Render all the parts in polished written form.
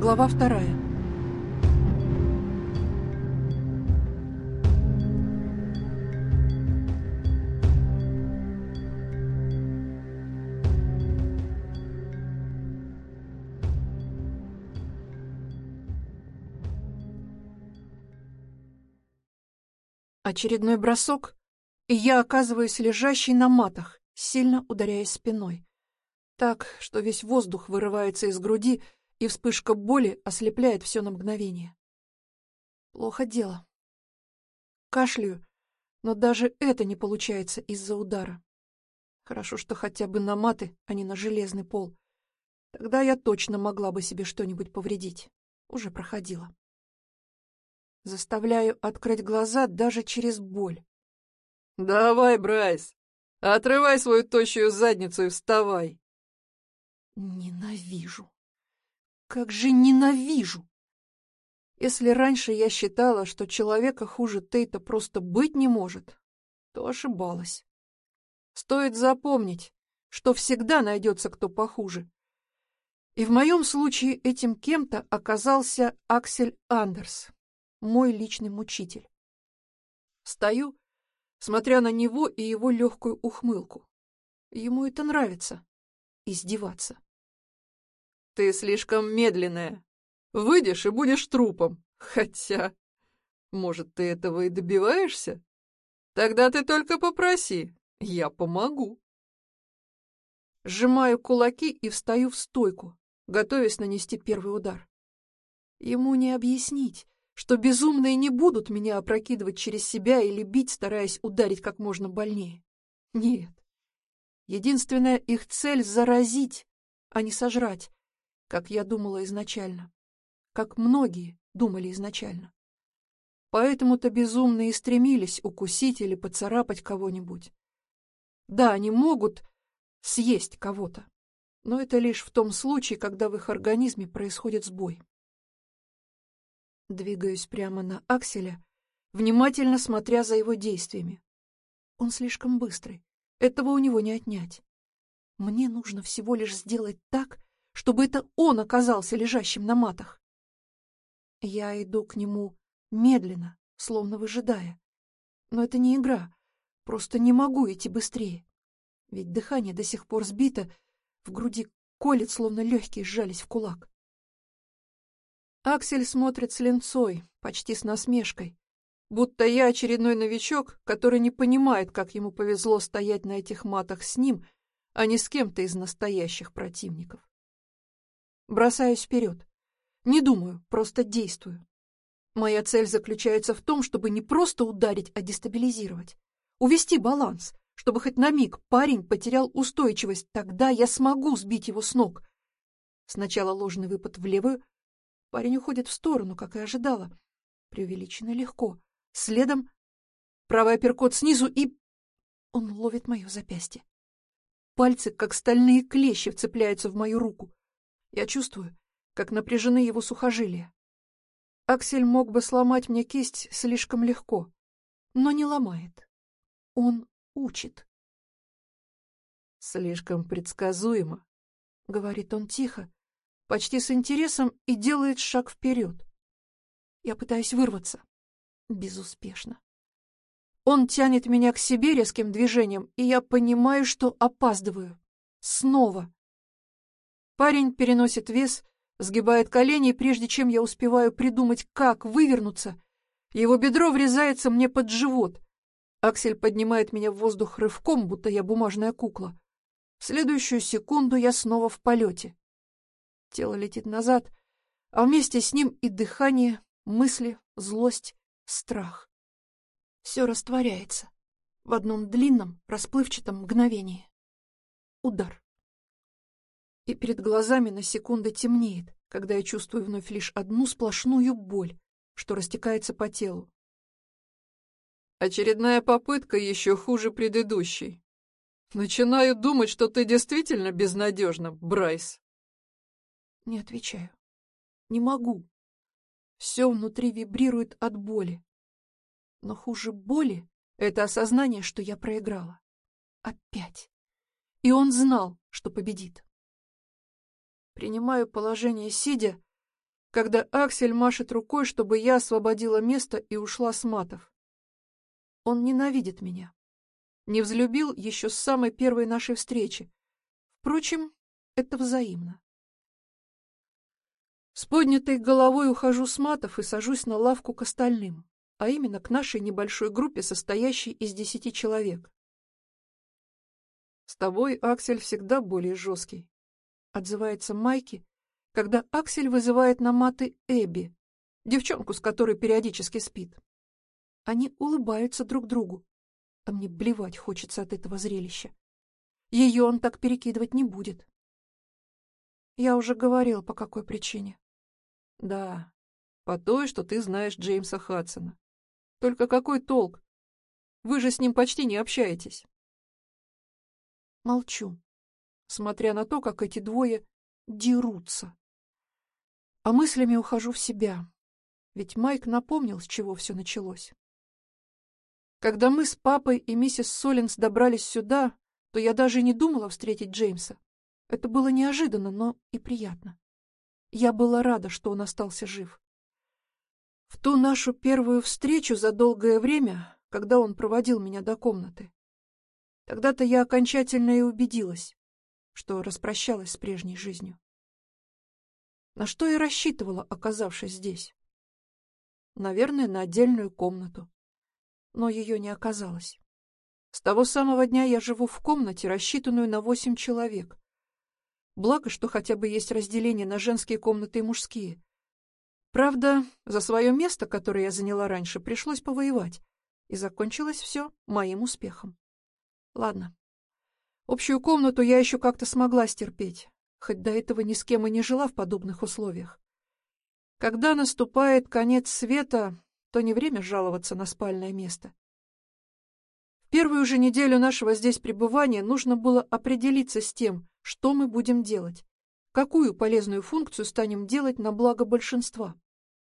Глава 2. Очередной бросок, и я оказываюсь лежащей на матах, сильно ударяясь спиной. Так, что весь воздух вырывается из груди, и вспышка боли ослепляет все на мгновение. Плохо дело. Кашляю, но даже это не получается из-за удара. Хорошо, что хотя бы на маты, а не на железный пол. Тогда я точно могла бы себе что-нибудь повредить. Уже проходила. Заставляю открыть глаза даже через боль. «Давай, Брайс, отрывай свою тощую задницу и вставай!» Ненавижу. Как же ненавижу! Если раньше я считала, что человека хуже Тейта просто быть не может, то ошибалась. Стоит запомнить, что всегда найдется кто похуже. И в моем случае этим кем-то оказался Аксель Андерс, мой личный мучитель. Стою, смотря на него и его легкую ухмылку. Ему это нравится — издеваться. «Ты слишком медленная. Выйдешь и будешь трупом. Хотя, может, ты этого и добиваешься? Тогда ты только попроси, я помогу». Сжимаю кулаки и встаю в стойку, готовясь нанести первый удар. Ему не объяснить, что безумные не будут меня опрокидывать через себя или бить, стараясь ударить как можно больнее. Нет. Единственная их цель — заразить, а не сожрать, как я думала изначально. Как многие думали изначально. Поэтому-то безумные и стремились укусить или поцарапать кого-нибудь. Да, они могут съесть кого-то, но это лишь в том случае, когда в их организме происходит сбой. Двигаюсь прямо на Акселя, внимательно смотря за его действиями. Он слишком быстрый, этого у него не отнять. Мне нужно всего лишь сделать так, чтобы это он оказался лежащим на матах. Я иду к нему медленно, словно выжидая. Но это не игра, просто не могу идти быстрее. Ведь дыхание до сих пор сбито, в груди колет, словно легкие сжались в кулак. Аксель смотрит с линцой, почти с насмешкой, будто я очередной новичок, который не понимает, как ему повезло стоять на этих матах с ним, а не с кем-то из настоящих противников. Бросаюсь вперед. Не думаю, просто действую. Моя цель заключается в том, чтобы не просто ударить, а дестабилизировать. Увести баланс, чтобы хоть на миг парень потерял устойчивость, тогда я смогу сбить его с ног. Сначала ложный выпад в левую. Парень уходит в сторону, как и ожидала. Преувеличенно легко. Следом правый апперкот снизу, и он ловит мое запястье. Пальцы, как стальные клещи, вцепляются в мою руку. Я чувствую, как напряжены его сухожилия. Аксель мог бы сломать мне кисть слишком легко, но не ломает. Он учит. «Слишком предсказуемо», — говорит он тихо, почти с интересом, и делает шаг вперед. Я пытаюсь вырваться. Безуспешно. Он тянет меня к себе резким движением, и я понимаю, что опаздываю. Снова. Парень переносит вес, сгибает колени, и прежде чем я успеваю придумать, как вывернуться, его бедро врезается мне под живот. Аксель поднимает меня в воздух рывком, будто я бумажная кукла. В следующую секунду я снова в полете. Тело летит назад, а вместе с ним и дыхание, мысли, злость, страх. Все растворяется в одном длинном, расплывчатом мгновении. Удар. И перед глазами на секунду темнеет, когда я чувствую вновь лишь одну сплошную боль, что растекается по телу. «Очередная попытка еще хуже предыдущей. Начинаю думать, что ты действительно безнадежна, Брайс». Не отвечаю. Не могу. Все внутри вибрирует от боли. Но хуже боли — это осознание, что я проиграла. Опять. И он знал, что победит. Принимаю положение сидя когда Аксель машет рукой, чтобы я освободила место и ушла с матов. Он ненавидит меня. Не взлюбил еще с самой первой нашей встречи. Впрочем, это взаимно. С поднятой головой ухожу с матов и сажусь на лавку к остальным, а именно к нашей небольшой группе, состоящей из 10 человек. «С тобой, Аксель, всегда более жесткий», — отзывается Майки, когда Аксель вызывает на маты Эбби, девчонку, с которой периодически спит. Они улыбаются друг другу, а мне блевать хочется от этого зрелища. Ее он так перекидывать не будет. Я уже говорил, по какой причине. Да, по той, что ты знаешь Джеймса Хадсона. Только какой толк? Вы же с ним почти не общаетесь. Молчу, смотря на то, как эти двое дерутся. А мыслями ухожу в себя, ведь Майк напомнил, с чего все началось. Когда мы с папой и миссис Соллинс добрались сюда, то я даже не думала встретить Джеймса. Это было неожиданно, но и приятно. Я была рада, что он остался жив. В ту нашу первую встречу за долгое время, когда он проводил меня до комнаты, тогда-то я окончательно и убедилась, что распрощалась с прежней жизнью. На что я рассчитывала, оказавшись здесь? Наверное, на отдельную комнату. Но ее не оказалось. С того самого дня я живу в комнате, рассчитанную на 8 человек. Благо, что хотя бы есть разделение на женские комнаты и мужские. Правда, за свое место, которое я заняла раньше, пришлось повоевать. И закончилось все моим успехом. Ладно. Общую комнату я еще как-то смогла стерпеть, хоть до этого ни с кем и не жила в подобных условиях. Когда наступает конец света, то не время жаловаться на спальное место. В первую же неделю нашего здесь пребывания нужно было определиться с тем, что мы будем делать, какую полезную функцию станем делать на благо большинства.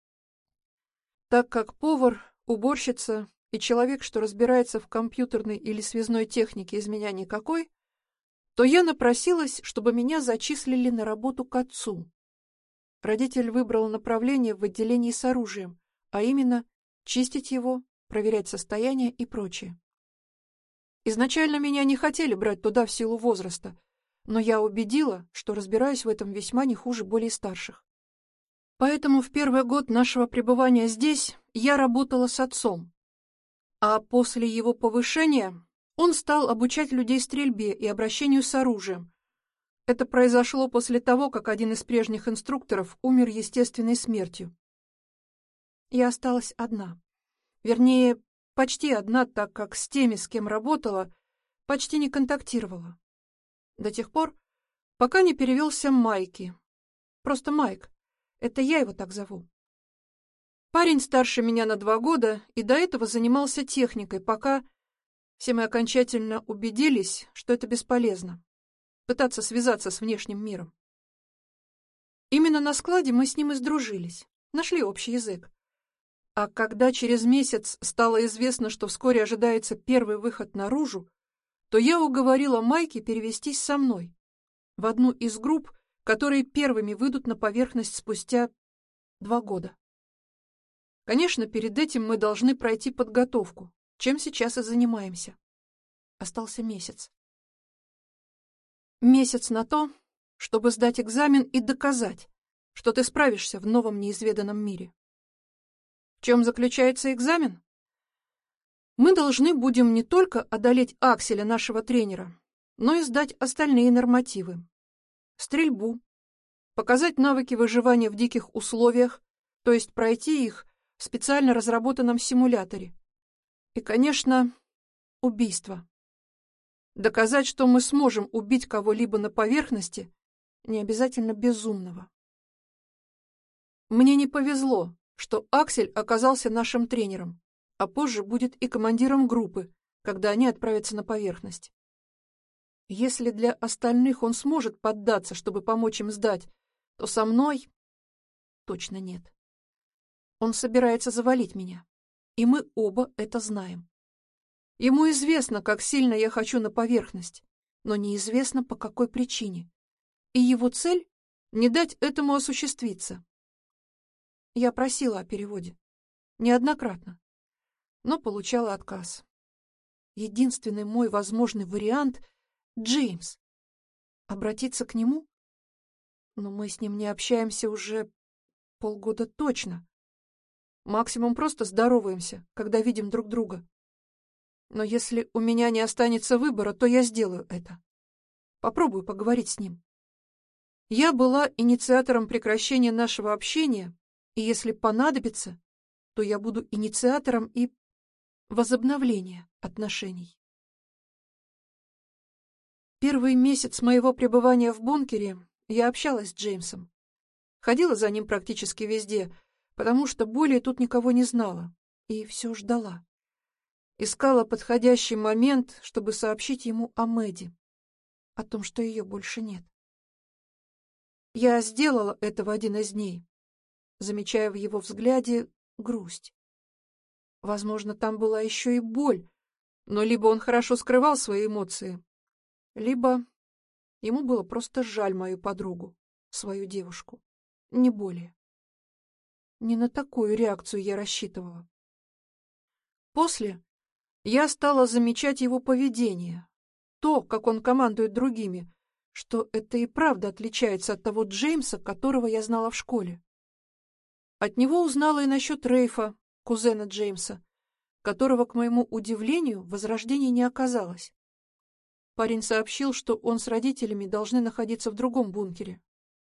Так как повар, уборщица и человек, что разбирается в компьютерной или связной технике, из меня никакой, то я напросилась, чтобы меня зачислили на работу к отцу. Родитель выбрал направление в отделении с оружием, а именно чистить его, проверять состояние и прочее. Изначально меня не хотели брать туда в силу возраста, но я убедила, что разбираюсь в этом весьма не хуже более старших. Поэтому в первый год нашего пребывания здесь я работала с отцом, а после его повышения он стал обучать людей стрельбе и обращению с оружием. Это произошло после того, как один из прежних инструкторов умер естественной смертью. Я осталась одна. Вернее, почти одна, так как с теми, с кем работала, почти не контактировала. До тех пор, пока не перевелся Майки. Просто Майк. Это я его так зову. Парень старше меня на 2 года и до этого занимался техникой, пока все мы окончательно убедились, что это бесполезно — пытаться связаться с внешним миром. Именно на складе мы с ним и сдружились, нашли общий язык. А когда через месяц стало известно, что вскоре ожидается первый выход наружу, то я уговорила Майки перевестись со мной в одну из групп, которые первыми выйдут на поверхность спустя 2 года. Конечно, перед этим мы должны пройти подготовку, чем сейчас и занимаемся. Остался месяц. Месяц на то, чтобы сдать экзамен и доказать, что ты справишься в новом неизведанном мире. В чем заключается экзамен? Мы должны будем не только одолеть Акселя, нашего тренера, но и сдать остальные нормативы. Стрельбу, показать навыки выживания в диких условиях, то есть пройти их в специально разработанном симуляторе. И, конечно, убийство. Доказать, что мы сможем убить кого-либо на поверхности, не обязательно безумного. Мне не повезло, что Аксель оказался нашим тренером, а позже будет и командиром группы, когда они отправятся на поверхность. Если для остальных он сможет поддаться, чтобы помочь им сдать, то со мной точно нет. Он собирается завалить меня, и мы оба это знаем. Ему известно, как сильно я хочу на поверхность, но неизвестно, по какой причине. И его цель — не дать этому осуществиться. Я просила о переводе. Неоднократно. Но получала отказ. Единственный мой возможный вариант — Джеймс. Обратиться к нему? Но мы с ним не общаемся уже полгода точно. Максимум просто здороваемся, когда видим друг друга. Но если у меня не останется выбора, то я сделаю это. Попробую поговорить с ним. Я была инициатором прекращения нашего общения, и если понадобится, то я буду инициатором и возобновления отношений. Первый месяц моего пребывания в бункере я общалась с Джеймсом. Ходила за ним практически везде, потому что более тут никого не знала, и все ждала. Искала подходящий момент, чтобы сообщить ему о Мэдди, о том, что ее больше нет. Я сделала это в один из дней, замечая в его взгляде грусть. Возможно, там была еще и боль, но либо он хорошо скрывал свои эмоции, либо ему было просто жаль мою подругу, свою девушку, не более. Не на такую реакцию я рассчитывала. После я стала замечать его поведение, то, как он командует другими, что это и правда отличается от того Джеймса, которого я знала в школе. От него узнала и насчет Рейфа, кузена Джеймса, которого, к моему удивлению, в Возрождении не оказалось. Парень сообщил, что он с родителями должны находиться в другом бункере.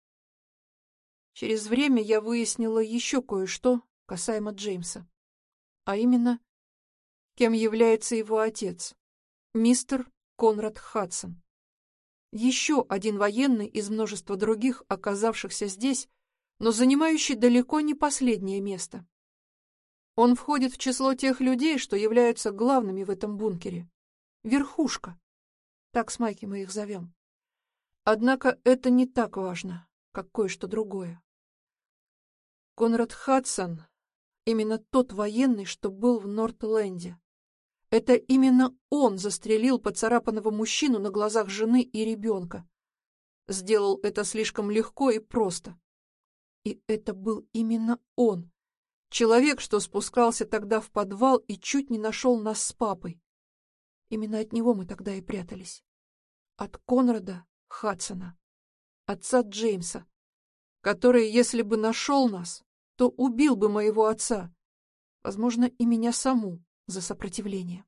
Через время я выяснила еще кое-что касаемо Джеймса, а именно, кем является его отец, мистер Конрад Хадсон. Еще один военный из множества других, оказавшихся здесь, но занимающий далеко не последнее место. Он входит в число тех людей, что являются главными в этом бункере. Верхушка. Так с Майки мы их зовем. Однако это не так важно, как кое-что другое. Конрад Хадсон — именно тот военный, что был в Нортленде. Это именно он застрелил поцарапанного мужчину на глазах жены и ребенка. Сделал это слишком легко и просто. И это был именно он, человек, что спускался тогда в подвал и чуть не нашел нас с папой. Именно от него мы тогда и прятались. От Конрада Хадсона, отца Джеймса, который, если бы нашел нас, то убил бы моего отца, возможно, и меня саму за сопротивление.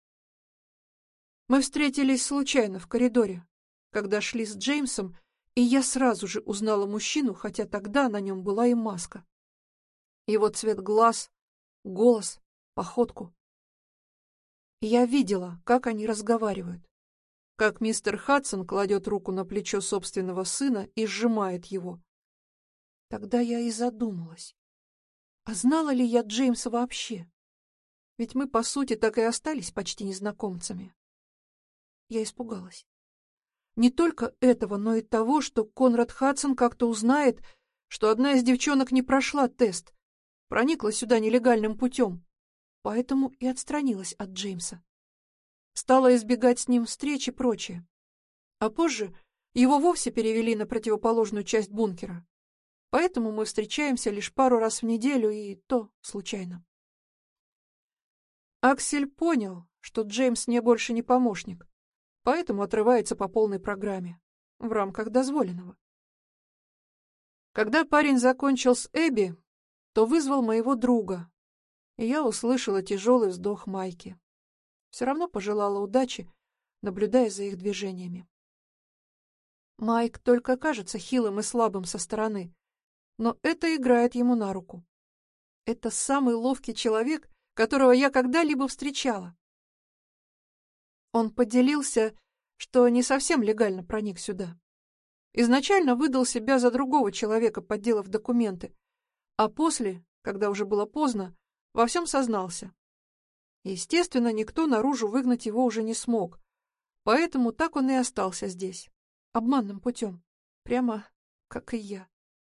Мы встретились случайно в коридоре, когда шли с Джеймсом, и я сразу же узнала мужчину, хотя тогда на нем была и маска. Его цвет глаз, голос, походку. И я видела, как они разговаривают, как мистер Хадсон кладет руку на плечо собственного сына и сжимает его. Тогда я и задумалась, а знала ли я Джеймса вообще? Ведь мы, по сути, так и остались почти незнакомцами. Я испугалась. Не только этого, но и того, что Конрад Хадсон как-то узнает, что одна из девчонок не прошла тест, проникла сюда нелегальным путем, поэтому и отстранилась от Джеймса. Стала избегать с ним встреч и прочее. А позже его вовсе перевели на противоположную часть бункера. Поэтому мы встречаемся лишь пару раз в неделю, и то случайно. Аксель понял, что Джеймс мне больше не помощник, поэтому отрывается по полной программе, в рамках дозволенного. Когда парень закончил с Эбби, то вызвал моего друга, и я услышала тяжелый вздох Майки. Все равно пожелала удачи, наблюдая за их движениями. Майк только кажется хилым и слабым со стороны, но это играет ему на руку. Это самый ловкий человек, которого я когда-либо встречала. Он поделился, что не совсем легально проник сюда. Изначально выдал себя за другого человека, подделав документы, а после, когда уже было поздно, во всем сознался. Естественно, никто наружу выгнать его уже не смог, поэтому так он и остался здесь, обманным путем, прямо как и я.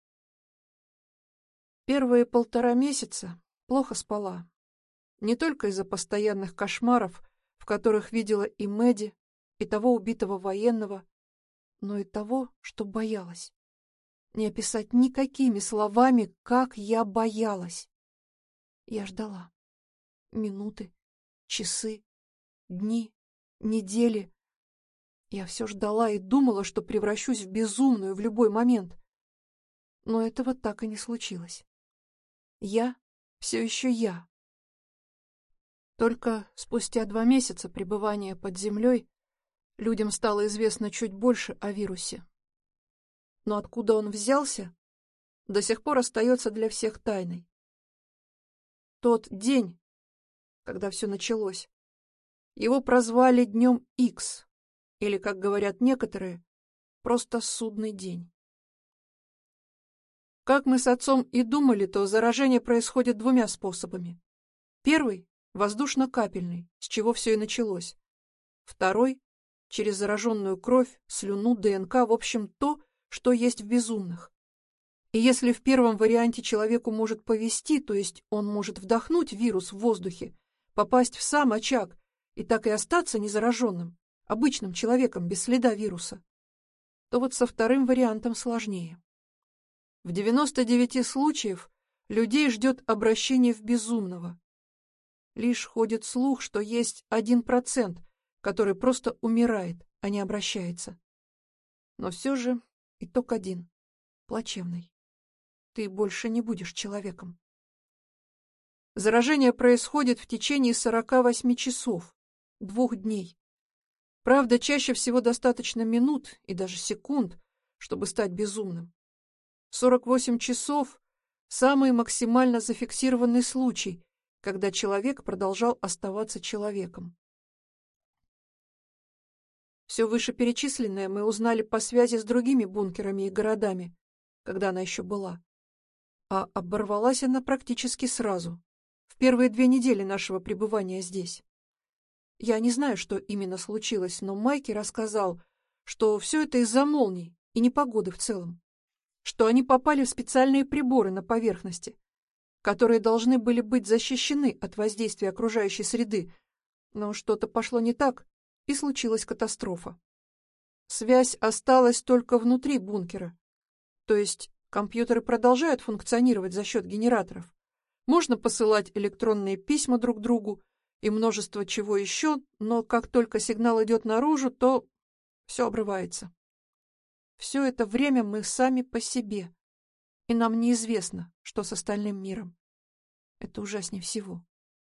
Первые 1,5 месяца плохо спала. Не только из-за постоянных кошмаров, в которых видела и Мэдди, и того убитого военного, но и того, что боялась. Не описать никакими словами, как я боялась. Я ждала. Минуты, часы, дни, недели. Я все ждала и думала, что превращусь в безумную в любой момент. Но этого так и не случилось. Я все еще я. Только спустя 2 месяца пребывания под землей людям стало известно чуть больше о вирусе. Но откуда он взялся, до сих пор остается для всех тайной. Тот день, когда все началось, его прозвали Днем Икс, или, как говорят некоторые, просто судный день. Как мы с отцом и думали, то заражение происходит 2 способами. Первый — воздушно-капельный, с чего все и началось. Второй — через зараженную кровь, слюну, ДНК, в общем, то, что есть в безумных. И если в первом варианте человеку может повезти, то есть он может вдохнуть вирус в воздухе, попасть в сам очаг и так и остаться незараженным, обычным человеком без следа вируса, то вот со вторым вариантом сложнее. В 99 случаев людей ждет обращение в безумного. Лишь ходит слух, что есть 1%, который просто умирает, а не обращается. Но все же итог один – плачевный. Ты больше не будешь человеком. Заражение происходит в течение 48 часов, 2 дней. Правда, чаще всего достаточно минут и даже секунд, чтобы стать безумным. 48 часов – самый максимально зафиксированный случай, когда человек продолжал оставаться человеком. Все вышеперечисленное мы узнали по связи с другими бункерами и городами, когда она еще была. А оборвалась она практически сразу, в первые 2 недели нашего пребывания здесь. Я не знаю, что именно случилось, но Майки рассказал, что все это из-за молний и непогоды в целом, что они попали в специальные приборы на поверхности, которые должны были быть защищены от воздействия окружающей среды, но что-то пошло не так, и случилась катастрофа. Связь осталась только внутри бункера, то есть компьютеры продолжают функционировать за счет генераторов. Можно посылать электронные письма друг другу и множество чего еще, но как только сигнал идет наружу, то все обрывается. Все это время мы сами по себе, и нам неизвестно, что с остальным миром. Это ужаснее всего.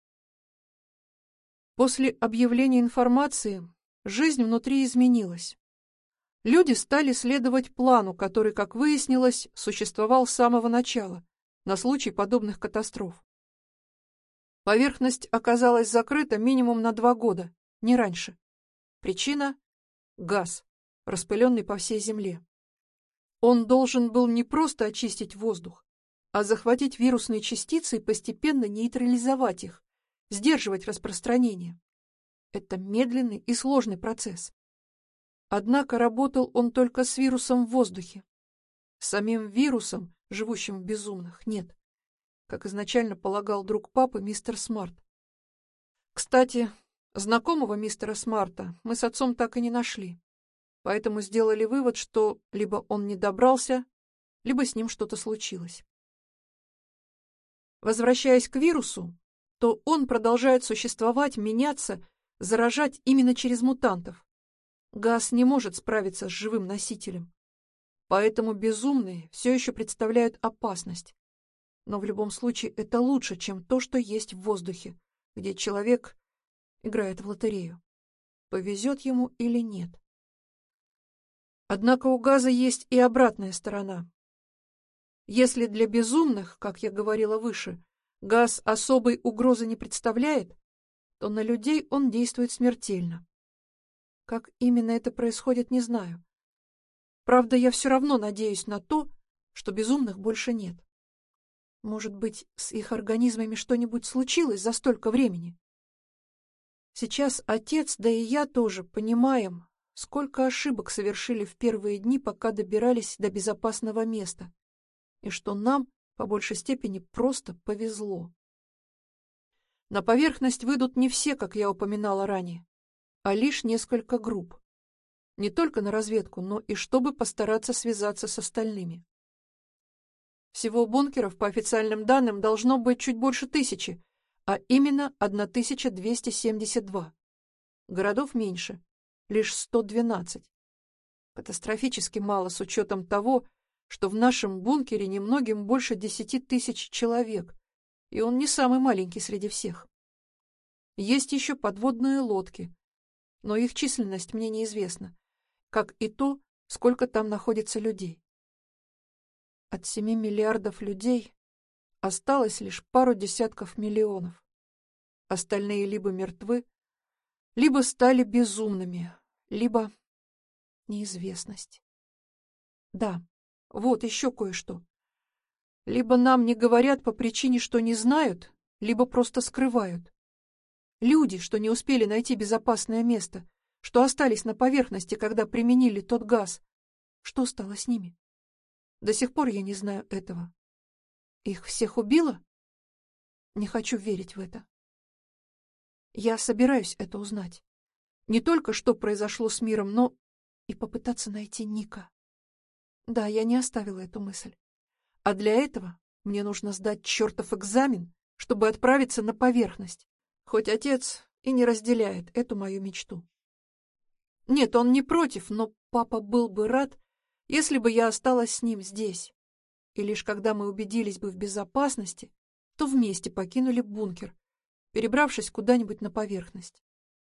После объявления информации жизнь внутри изменилась. Люди стали следовать плану, который, как выяснилось, существовал с самого начала, на случай подобных катастроф. Поверхность оказалась закрыта минимум на 2 года, не раньше. Причина – газ, распыленный по всей земле. Он должен был не просто очистить воздух, а захватить вирусные частицы и постепенно нейтрализовать их, сдерживать распространение. Это медленный и сложный процесс. Однако работал он только с вирусом в воздухе. С самим вирусом, живущим в безумных, нет, как изначально полагал друг папы мистер Смарт. Кстати, знакомого мистера Смарта мы с отцом так и не нашли, поэтому сделали вывод, что либо он не добрался, либо с ним что-то случилось. Возвращаясь к вирусу, то он продолжает существовать, меняться, заражать именно через мутантов. Газ не может справиться с живым носителем. Поэтому безумные все еще представляют опасность. Но в любом случае это лучше, чем то, что есть в воздухе, где человек играет в лотерею. Повезет ему или нет. Однако у газа есть и обратная сторона. Если для безумных, как я говорила выше, газ особой угрозы не представляет, то на людей он действует смертельно. Как именно это происходит, не знаю. Правда, я все равно надеюсь на то, что безумных больше нет. Может быть, с их организмами что-нибудь случилось за столько времени? Сейчас отец, да и я тоже понимаем, сколько ошибок совершили в первые дни, пока добирались до безопасного места, и что нам, по большей степени, просто повезло. На поверхность выйдут не все, как я упоминала ранее, а лишь несколько групп. Не только на разведку, но и чтобы постараться связаться с остальными. Всего бункеров, по официальным данным, должно быть чуть больше 1000, а именно 1272. Городов меньше, лишь 112. Катастрофически мало с учетом того, что в нашем бункере немногим больше 10 000 человек, и он не самый маленький среди всех. Есть еще подводные лодки, но их численность мне неизвестна, как и то, сколько там находится людей. От 7 миллиардов людей осталось лишь пару десятков миллионов. Остальные либо мертвы, либо стали безумными, либо неизвестность. Да, вот еще кое-что. Либо нам не говорят по причине, что не знают, либо просто скрывают. Люди, что не успели найти безопасное место, что остались на поверхности, когда применили тот газ, что стало с ними? До сих пор я не знаю этого. Их всех убило? Не хочу верить в это. Я собираюсь это узнать. Не только что произошло с миром, но и попытаться найти Ника. Да, я не оставила эту мысль. А для этого мне нужно сдать чертов экзамен, чтобы отправиться на поверхность. Хоть отец и не разделяет эту мою мечту. Нет, он не против, но папа был бы рад, если бы я осталась с ним здесь. И лишь когда мы убедились бы в безопасности, то вместе покинули бункер, перебравшись куда-нибудь на поверхность.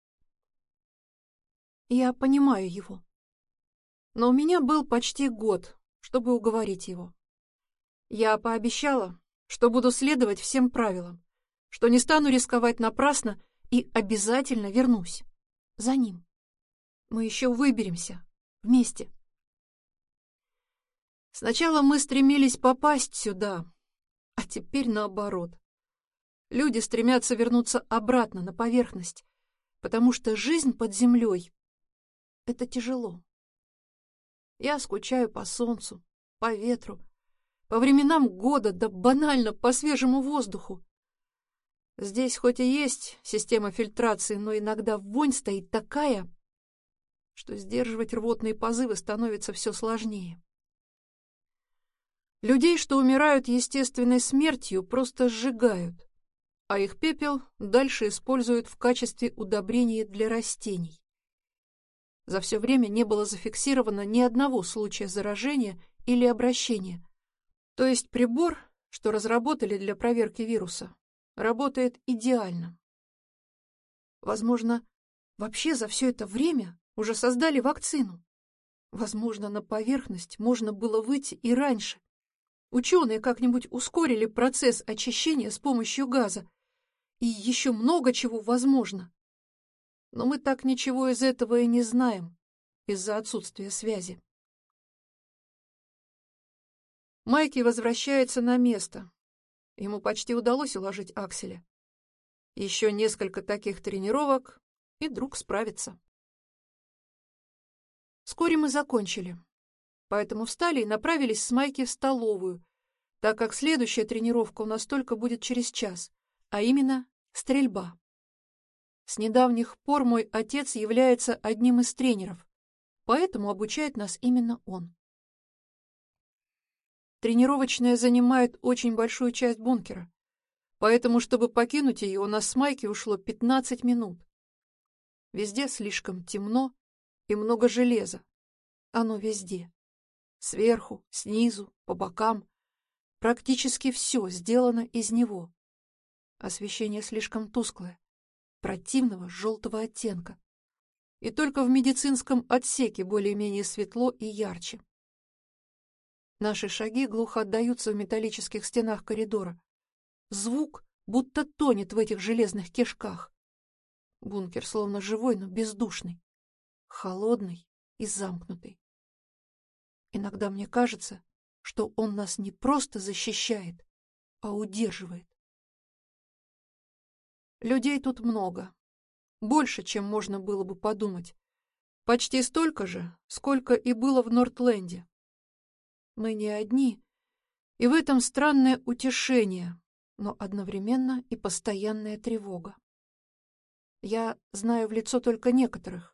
Я понимаю его. Но у меня был почти год, чтобы уговорить его. Я пообещала, что буду следовать всем правилам, что не стану рисковать напрасно и обязательно вернусь. За ним. Мы еще выберемся. Вместе. Сначала мы стремились попасть сюда, а теперь наоборот. Люди стремятся вернуться обратно на поверхность, потому что жизнь под землей — это тяжело. Я скучаю по солнцу, по ветру, по временам года, да банально по свежему воздуху. Здесь хоть и есть система фильтрации, но иногда вонь стоит такая, что сдерживать рвотные позывы становится все сложнее. Людей, что умирают естественной смертью, просто сжигают, а их пепел дальше используют в качестве удобрения для растений. За все время не было зафиксировано ни одного случая заражения или обращения. То есть прибор, что разработали для проверки вируса, работает идеально. Возможно, вообще за все это время уже создали вакцину. Возможно, на поверхность можно было выйти и раньше. Ученые как-нибудь ускорили процесс очищения с помощью газа. И еще много чего возможно. Но мы так ничего из этого и не знаем из-за отсутствия связи. Майки возвращается на место. Ему почти удалось уложить Акселя. Еще несколько таких тренировок, и друг справится. Вскоре мы закончили, поэтому встали и направились с Майки в столовую, так как следующая тренировка у нас только будет через час, а именно стрельба. С недавних пор мой отец является одним из тренеров, поэтому обучает нас именно он. Тренировочная занимает очень большую часть бункера, поэтому, чтобы покинуть ее, у нас с Майки ушло 15 минут. Везде слишком темно и много железа. Оно везде. Сверху, снизу, по бокам. Практически все сделано из него. Освещение слишком тусклое, противного желтого оттенка. И только в медицинском отсеке более-менее светло и ярче. Наши шаги глухо отдаются в металлических стенах коридора. Звук будто тонет в этих железных кишках. Бункер словно живой, но бездушный, холодный и замкнутый. Иногда мне кажется, что он нас не просто защищает, а удерживает. Людей тут много. Больше, чем можно было бы подумать. Почти столько же, сколько и было в Нортленде. Мы не одни, и в этом странное утешение, но одновременно и постоянная тревога. Я знаю в лицо только некоторых.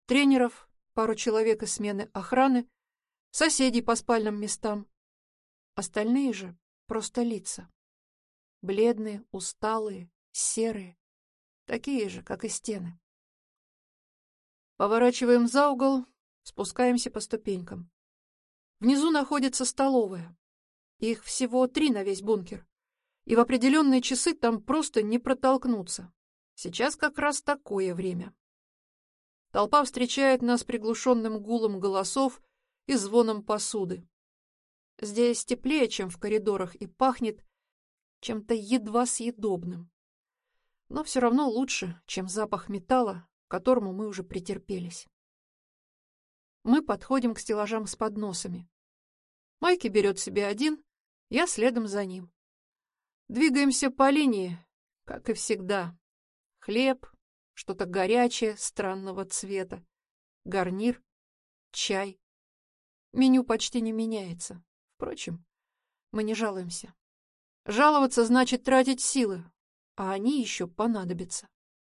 Тренеров, пару человек из смены охраны, соседей по спальным местам. Остальные же просто лица. Бледные, усталые, серые, такие же, как и стены. Поворачиваем за угол, спускаемся по ступенькам. Внизу находится столовая. Их всего 3 на весь бункер. И в определенные часы там просто не протолкнуться. Сейчас как раз такое время. Толпа встречает нас приглушенным гулом голосов и звоном посуды. Здесь теплее, чем в коридорах, и пахнет чем-то едва съедобным. Но все равно лучше, чем запах металла, к которому мы уже претерпелись. Мы подходим к стеллажам с подносами. Майки берет себе один, я следом за ним. Двигаемся по линии, как и всегда. Хлеб, что-то горячее, странного цвета, гарнир, чай. Меню почти не меняется. Впрочем, мы не жалуемся. Жаловаться значит тратить силы, а они еще понадобятся.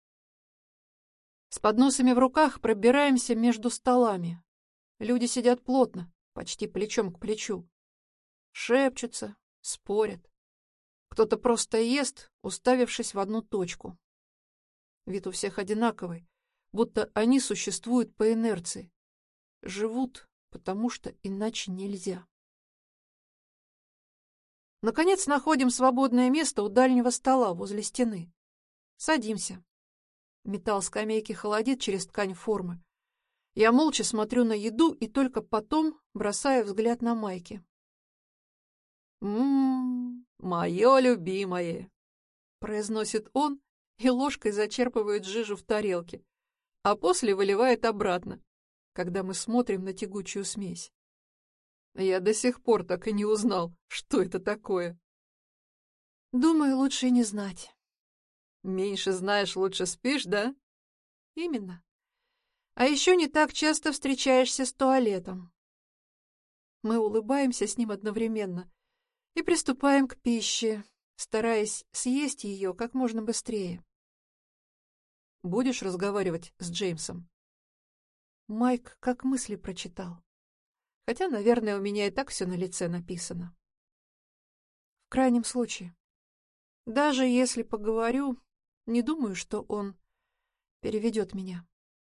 С подносами в руках пробираемся между столами. Люди сидят плотно, почти плечом к плечу. Шепчутся, спорят. Кто-то просто ест, уставившись в одну точку. Вид у всех одинаковый, будто они существуют по инерции. Живут, потому что иначе нельзя. Наконец находим свободное место у дальнего стола возле стены. Садимся. Металл скамейки холодит через ткань формы. Я молча смотрю на еду и только потом бросаю взгляд на Майки. Мое любимое!» — произносит он и ложкой зачерпывает жижу в тарелке, а после выливает обратно, когда мы смотрим на тягучую смесь. Я до сих пор так и не узнал, что это такое. Думаю, лучше не знать. Меньше знаешь, лучше спишь, да? Именно. А еще не так часто встречаешься с туалетом. Мы улыбаемся с ним одновременно и приступаем к пище, стараясь съесть ее как можно быстрее. Будешь разговаривать с Джеймсом? Майк как мысли прочитал. Хотя, наверное, у меня и так все на лице написано. В крайнем случае. Даже если поговорю, не думаю, что он переведет меня.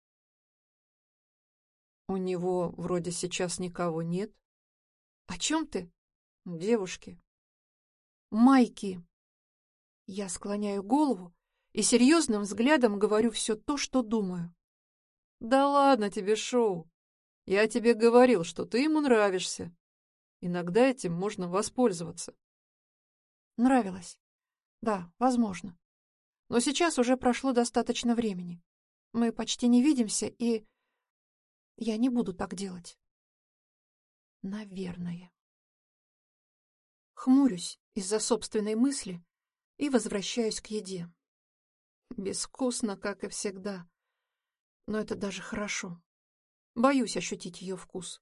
У него вроде сейчас никого нет. О чем ты? Девушки. Майки. Я склоняю голову и серьезным взглядом говорю все то, что думаю. Да ладно тебе, Шоу. Я тебе говорил, что ты ему нравишься. Иногда этим можно воспользоваться. Нравилось. Да, возможно. Но сейчас уже прошло достаточно времени. Мы почти не видимся, и я не буду так делать. Наверное. Хмурюсь из-за собственной мысли и возвращаюсь к еде. Безвкусно, как и всегда. Но это даже хорошо. Боюсь ощутить ее вкус.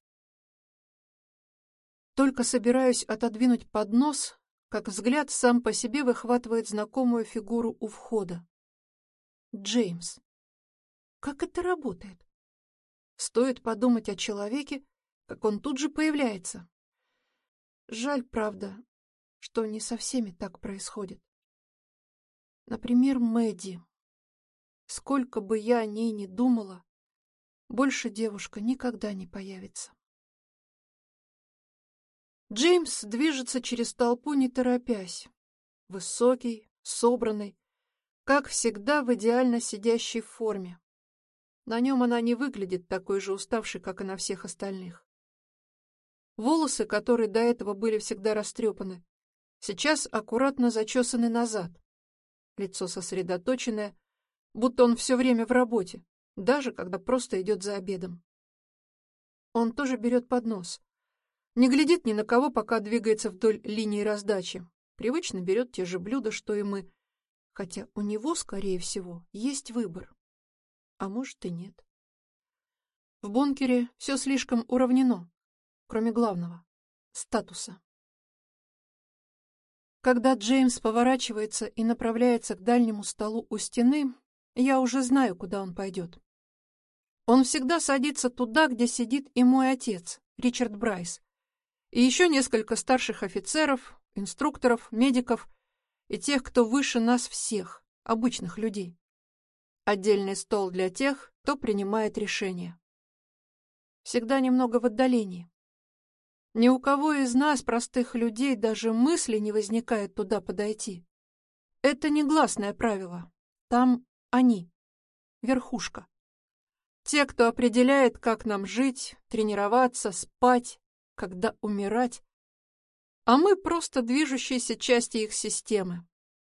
Только собираюсь отодвинуть поднос, как взгляд сам по себе выхватывает знакомую фигуру у входа. Джеймс. Как это работает? Стоит подумать о человеке, как он тут же появляется. Жаль, правда, что не со всеми так происходит. Например, Мэдди. Сколько бы я о ней ни думала, больше девушка никогда не появится. Джеймс движется через толпу, не торопясь. Высокий, собранный, как всегда в идеально сидящей форме. На нем она не выглядит такой же уставшей, как и на всех остальных. Волосы, которые до этого были всегда растрепаны, сейчас аккуратно зачесаны назад. Лицо сосредоточенное, будто он все время в работе, даже когда просто идет за обедом. Он тоже берет поднос. Не глядит ни на кого, пока двигается вдоль линии раздачи. Привычно берет те же блюда, что и мы. Хотя у него, скорее всего, есть выбор. А может и нет. В бункере все слишком уравнено, кроме главного — статуса. Когда Джеймс поворачивается и направляется к дальнему столу у стены, я уже знаю, куда он пойдет. Он всегда садится туда, где сидит и мой отец, Ричард Брайс, И еще несколько старших офицеров, инструкторов, медиков и тех, кто выше нас всех, обычных людей. Отдельный стол для тех, кто принимает решения. Всегда немного в отдалении. Ни у кого из нас, простых людей, даже мысли не возникает туда подойти. Это негласное правило. Там они, верхушка. Те, кто определяет, как нам жить, тренироваться, спать, когда умирать. А мы просто движущиеся части их системы.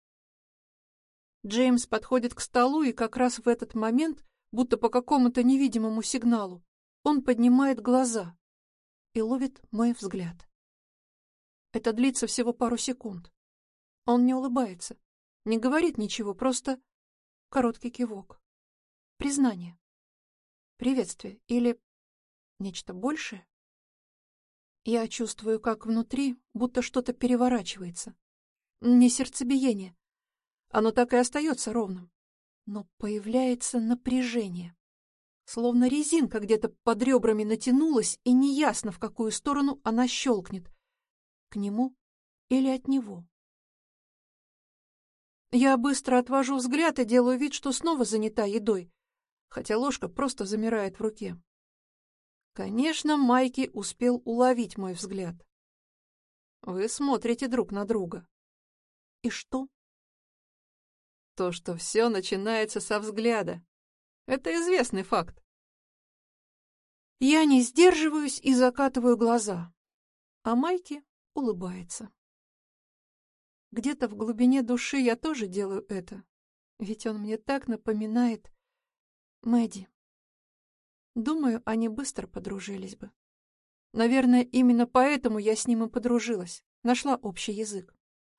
Джеймс подходит к столу, и как раз в этот момент, будто по какому-то невидимому сигналу, он поднимает глаза и ловит мой взгляд. Это длится всего пару секунд. Он не улыбается, не говорит ничего, просто короткий кивок. Признание. Приветствие или нечто большее. Я чувствую, как внутри будто что-то переворачивается. Не сердцебиение. Оно так и остается ровным. Но появляется напряжение. Словно резинка где-то под ребрами натянулась, и неясно, в какую сторону она щелкнет. К нему или от него. Я быстро отвожу взгляд и делаю вид, что снова занята едой, хотя ложка просто замирает в руке. Конечно, Майки успел уловить мой взгляд. Вы смотрите друг на друга. И что? То, что все начинается со взгляда. Это известный факт. Я не сдерживаюсь и закатываю глаза, а Майки улыбается. Где-то в глубине души я тоже делаю это, ведь он мне так напоминает Мэдди. Думаю, они быстро подружились бы. Наверное, именно поэтому я с ним и подружилась, нашла общий язык.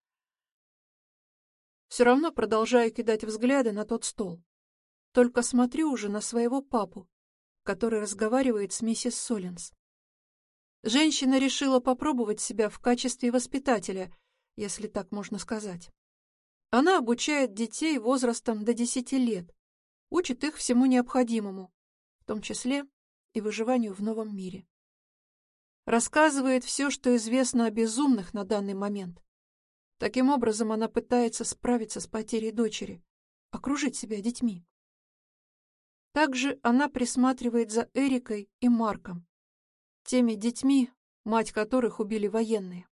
Все равно продолжаю кидать взгляды на тот стол. Только смотрю уже на своего папу, который разговаривает с миссис Соллинс. Женщина решила попробовать себя в качестве воспитателя, если так можно сказать. Она обучает детей возрастом до 10 лет, учит их всему необходимому, в том числе и выживанию в новом мире. Рассказывает все, что известно о безумных на данный момент. Таким образом, она пытается справиться с потерей дочери, окружить себя детьми. Также она присматривает за Эрикой и Марком, теми детьми, мать которых убили военные.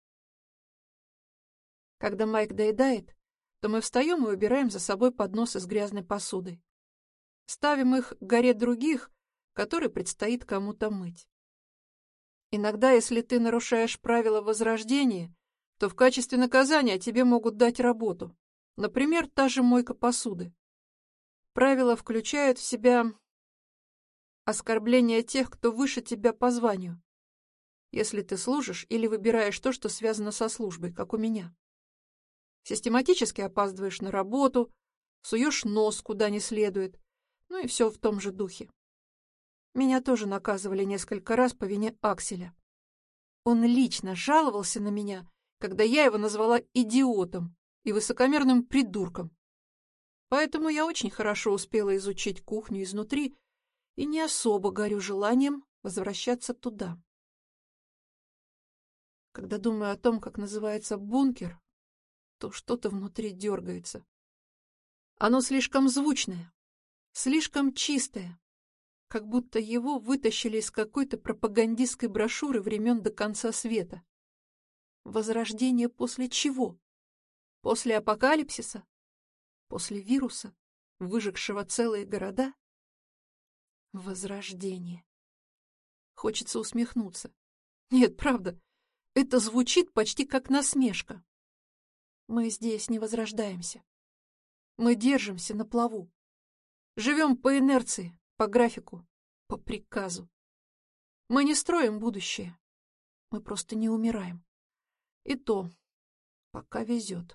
Когда Майк доедает, то мы встаем и убираем за собой подносы с грязной посудой. Ставим их к горе других, которые предстоит кому-то мыть. Иногда, если ты нарушаешь правила возрождения, то в качестве наказания тебе могут дать работу. Например, та же мойка посуды. Правила включают в себя оскорбление тех, кто выше тебя по званию, если ты служишь или выбираешь то, что связано со службой, как у меня. Систематически опаздываешь на работу, суешь нос куда не следует, ну и все в том же духе. Меня тоже наказывали несколько раз по вине Акселя. Он лично жаловался на меня, когда я его назвала идиотом и высокомерным придурком. Поэтому я очень хорошо успела изучить кухню изнутри и не особо горю желанием возвращаться туда. Когда думаю о том, как называется бункер, то что-то внутри дергается. Оно слишком звучное, слишком чистое, как будто его вытащили из какой-то пропагандистской брошюры времен до конца света. Возрождение после чего? После апокалипсиса? После вируса, выжегшего целые города? Возрождение. Хочется усмехнуться. Нет, правда, это звучит почти как насмешка. Мы здесь не возрождаемся. Мы держимся на плаву. Живем по инерции, по графику, по приказу. Мы не строим будущее. Мы просто не умираем. И то, пока везет.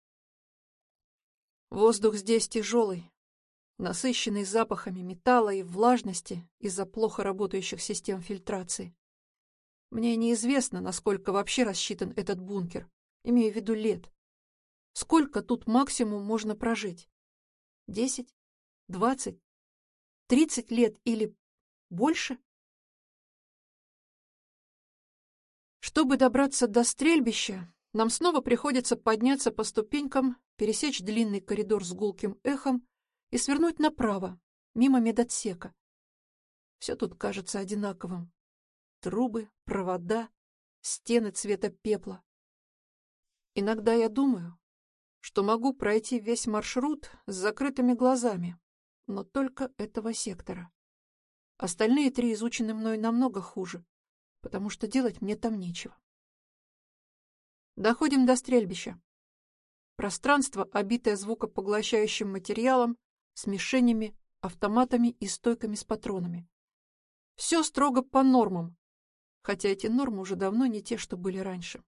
Воздух здесь тяжелый, насыщенный запахами металла и влажности из-за плохо работающих систем фильтрации. Мне неизвестно, насколько вообще рассчитан этот бункер, имея в виду лет. Сколько тут максимум можно прожить? 10, 20, 30 лет или больше? Чтобы добраться до стрельбища, нам снова приходится подняться по ступенькам, пересечь длинный коридор с гулким эхом и свернуть направо, мимо медотсека. Все тут кажется одинаковым. Трубы, провода, стены цвета пепла. Иногда я думаю, что могу пройти весь маршрут с закрытыми глазами, но только этого сектора. Остальные 3 изучены мной намного хуже, потому что делать мне там нечего. Доходим до стрельбища. Пространство, обитое звукопоглощающим материалом, с мишенями, автоматами и стойками с патронами. Все строго по нормам, хотя эти нормы уже давно не те, что были раньше.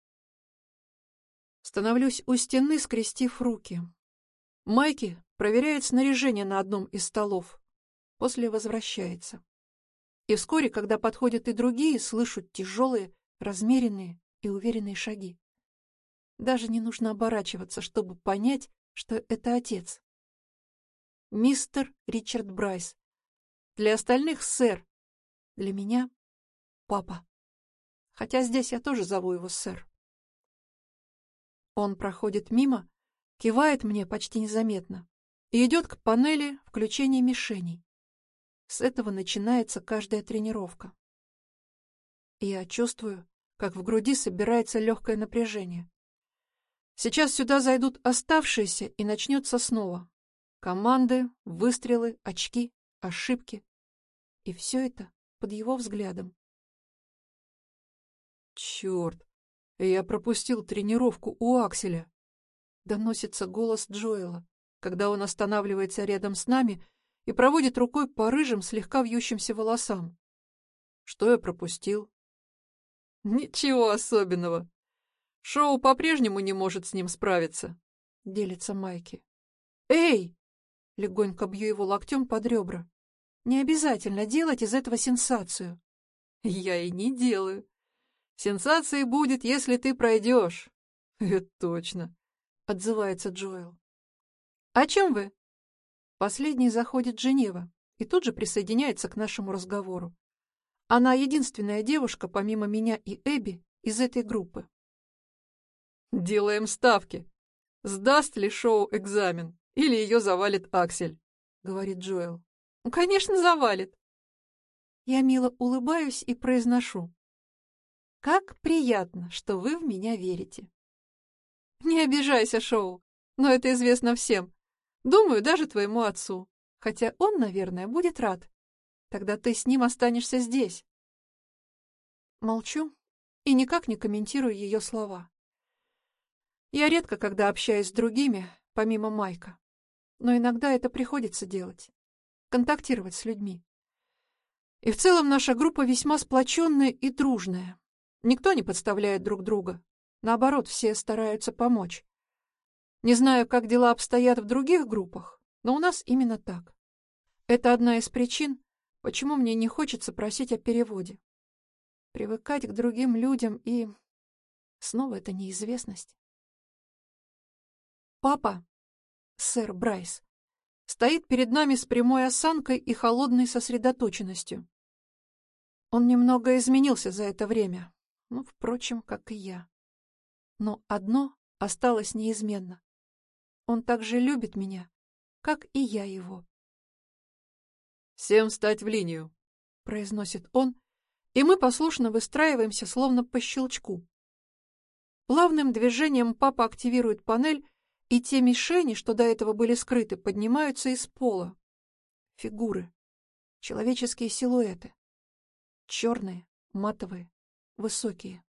Становлюсь у стены, скрестив руки. Майки проверяет снаряжение на одном из столов, после возвращается. И вскоре, когда подходят и другие, слышу тяжелые, размеренные и уверенные шаги. Даже не нужно оборачиваться, чтобы понять, что это отец. Мистер Ричард Брайс. Для остальных — сэр. Для меня — папа. Хотя здесь я тоже зову его сэр. Он проходит мимо, кивает мне почти незаметно и идет к панели включения мишеней. С этого начинается каждая тренировка. Я чувствую, как в груди собирается легкое напряжение. Сейчас сюда зайдут оставшиеся, и начнется снова. Команды, выстрелы, очки, ошибки. И все это под его взглядом. «Черт, я пропустил тренировку у Акселя», — доносится голос Джоэла, когда он останавливается рядом с нами и проводит рукой по рыжим, слегка вьющимся волосам. «Что я пропустил?» «Ничего особенного. Шоу по-прежнему не может с ним справиться», — делится Майки. «Эй!» — легонько бью его локтем под ребра. «Не обязательно делать из этого сенсацию». «Я и не делаю. Сенсацией будет, если ты пройдешь». «Это точно», — отзывается Джоэл. «О чем вы?» Последний заходит Женева и тут же присоединяется к нашему разговору. Она единственная девушка, помимо меня и Эбби, из этой группы. «Делаем ставки. Сдаст ли шоу экзамен, или ее завалит Аксель», — говорит Джоэл. «Конечно, завалит». Я мило улыбаюсь и произношу. «Как приятно, что вы в меня верите». «Не обижайся, Шоу, но это известно всем. Думаю, даже твоему отцу. Хотя он, наверное, будет рад. Тогда ты с ним останешься здесь». Молчу и никак не комментирую ее слова. Я редко когда общаюсь с другими, помимо Майка. Но иногда это приходится делать. Контактировать с людьми. И в целом наша группа весьма сплоченная и дружная. Никто не подставляет друг друга. Наоборот, все стараются помочь. Не знаю, как дела обстоят в других группах, но у нас именно так. Это одна из причин, почему мне не хочется просить о переводе. Привыкать к другим людям и... Снова эта неизвестность. Папа, сэр Брайс, стоит перед нами с прямой осанкой и холодной сосредоточенностью. Он немного изменился за это время, ну, впрочем, как и я. Но одно осталось неизменно. Он так же любит меня, как и я его. «Всем встать в линию», — произносит он, и мы послушно выстраиваемся, словно по щелчку. Плавным движением папа активирует панель, и те мишени, что до этого были скрыты, поднимаются из пола. Фигуры, человеческие силуэты. Черные, матовые, высокие.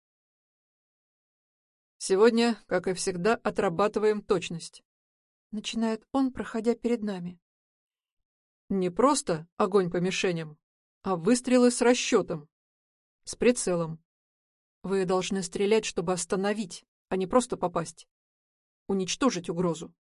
«Сегодня, как и всегда, отрабатываем точность», — начинает он, проходя перед нами. «Не просто огонь по мишеням, а выстрелы с расчетом, с прицелом. Вы должны стрелять, чтобы остановить, а не просто попасть. Уничтожить угрозу».